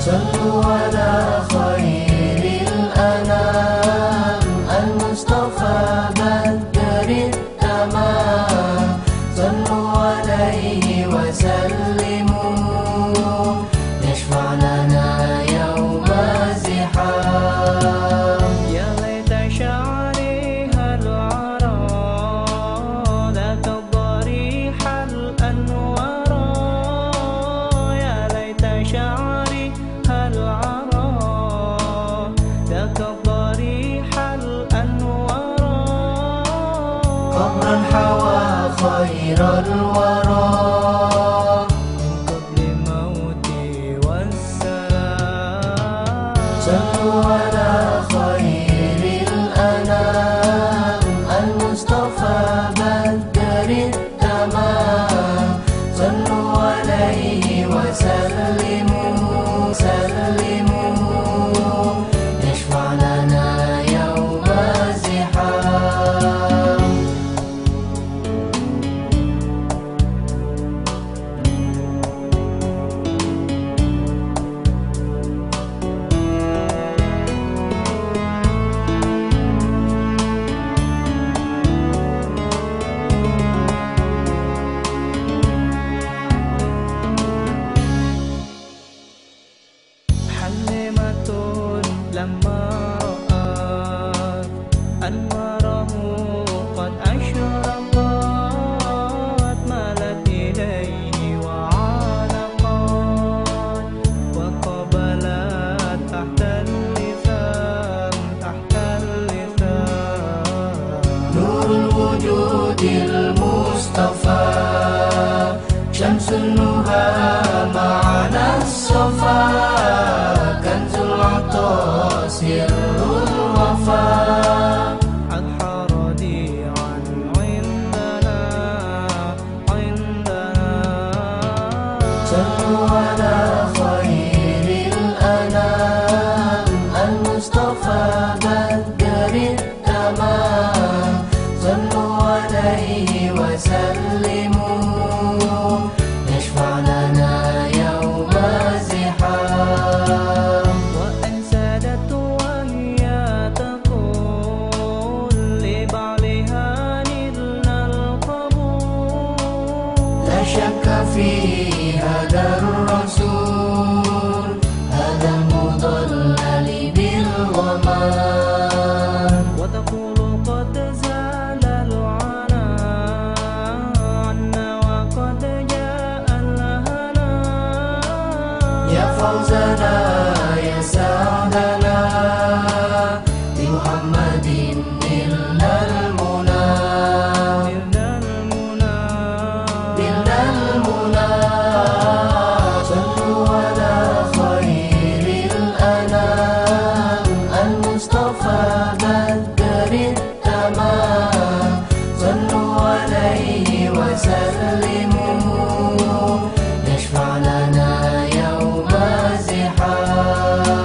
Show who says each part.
Speaker 1: صلوا على خير الأنام المصطفى بدر التمام صلوا عليه وسلموا يشفع لنا يوم الزحام
Speaker 2: يا ليت شعري هل عرى ذاك الضريح الأنورا يا ليت شعري هل عرى ذاك الضريح الأنورا
Speaker 1: قبرا حوى خير الورى
Speaker 2: من قبل موتي والسلام
Speaker 1: صلوا على خير الأنام المصطفى بدر التمام صلوا عليه وسلموا يشفع لنا يوم الزحام
Speaker 2: حلمة لما رأت أنواره قد أشرقت مالت إليه وعانقت وقبلت تحت اللثام
Speaker 1: نور الوجود المصطفى شمس النهى معنا الصفا كنز العطاء سر الوفا
Speaker 2: أضحى رضيعا عندنا
Speaker 1: صلوا على خير الأنام المصطفى بدر التمام صلوا عليه وسلموا يشفع لنا يوم الزحام
Speaker 2: وإن سادت وهي تقول لبعلها نلنا القبول
Speaker 1: لا شك في هذا الرسول هذا المضلل بالغمان
Speaker 2: وتقول قد زال العنا عنا وقد جاء الهنا
Speaker 1: يا فوزنا يا سعدنا بمحمد نلنا المنى صلوا على خير الأنام المصطفى بدر التمام صلوا عليه وسلموا يشفع لنا يوم الزحام